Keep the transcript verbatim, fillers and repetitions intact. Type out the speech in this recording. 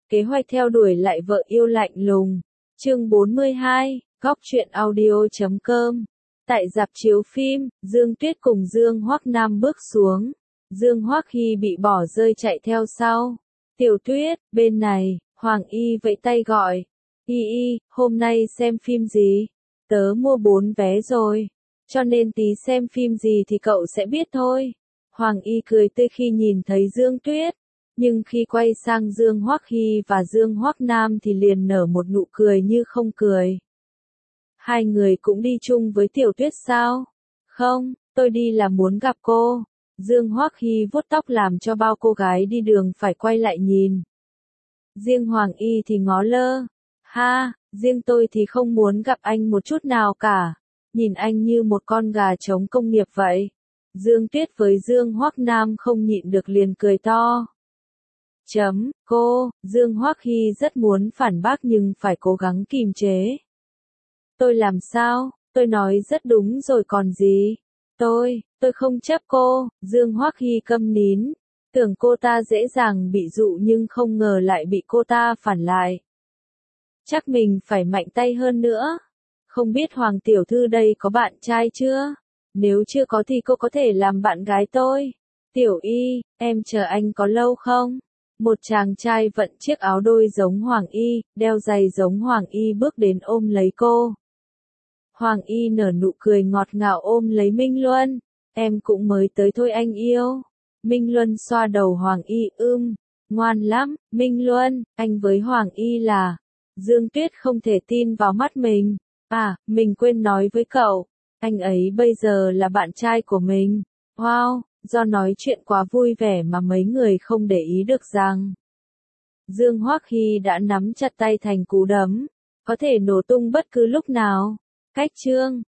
Kế hoạch theo đuổi lại vợ yêu lạnh lùng. Chương bốn mươi hai, góc truyện audio chấm com. Tại rạp chiếu phim, Dương Tuyết cùng Dương Hoắc Nam bước xuống. Dương Hoắc Hy bị bỏ rơi chạy theo sau. Tiểu Tuyết, bên này, Hoàng Y vẫy tay gọi. Y Y, hôm nay xem phim gì? Tớ mua bốn vé rồi. Cho nên tí xem phim gì thì cậu sẽ biết thôi. Hoàng Y cười tươi khi nhìn thấy Dương Tuyết. Nhưng khi quay sang Dương Hoắc Hy và Dương Hoắc Nam thì liền nở một nụ cười như không cười. Hai người cũng đi chung với Tiểu Tuyết sao? Không, tôi đi là muốn gặp cô. Dương Hoắc Hy vuốt tóc làm cho bao cô gái đi đường phải quay lại nhìn. Riêng Hoàng Y thì ngó lơ. Ha, riêng tôi thì không muốn gặp anh một chút nào cả. Nhìn anh như một con gà trống công nghiệp vậy. Dương Tuyết với Dương Hoắc Nam không nhịn được liền cười to. Chấm, cô, Dương Hoắc Hy rất muốn phản bác nhưng phải cố gắng kìm chế. Tôi làm sao, tôi nói rất đúng rồi còn gì. Tôi, tôi không chấp cô, Dương Hoắc Hy câm nín. Tưởng cô ta dễ dàng bị dụ nhưng không ngờ lại bị cô ta phản lại. Chắc mình phải mạnh tay hơn nữa. Không biết Hoàng tiểu thư đây có bạn trai chưa? Nếu chưa có thì cô có thể làm bạn gái tôi. Tiểu Y, em chờ anh có lâu không? Một chàng trai vận chiếc áo đôi giống Hoàng Y, đeo giày giống Hoàng Y bước đến ôm lấy cô. Hoàng Y nở nụ cười ngọt ngào ôm lấy Minh Luân. Em cũng mới tới thôi anh yêu. Minh Luân xoa đầu Hoàng Y ưm, ngoan lắm, Minh Luân, anh với Hoàng Y là. Dương Tuyết không thể tin vào mắt mình. À, mình quên nói với cậu. Anh ấy bây giờ là bạn trai của mình. Wow, do nói chuyện quá vui vẻ mà mấy người không để ý được rằng Dương Hoắc Hy đã nắm chặt tay thành cú đấm, có thể nổ tung bất cứ lúc nào. Cách chương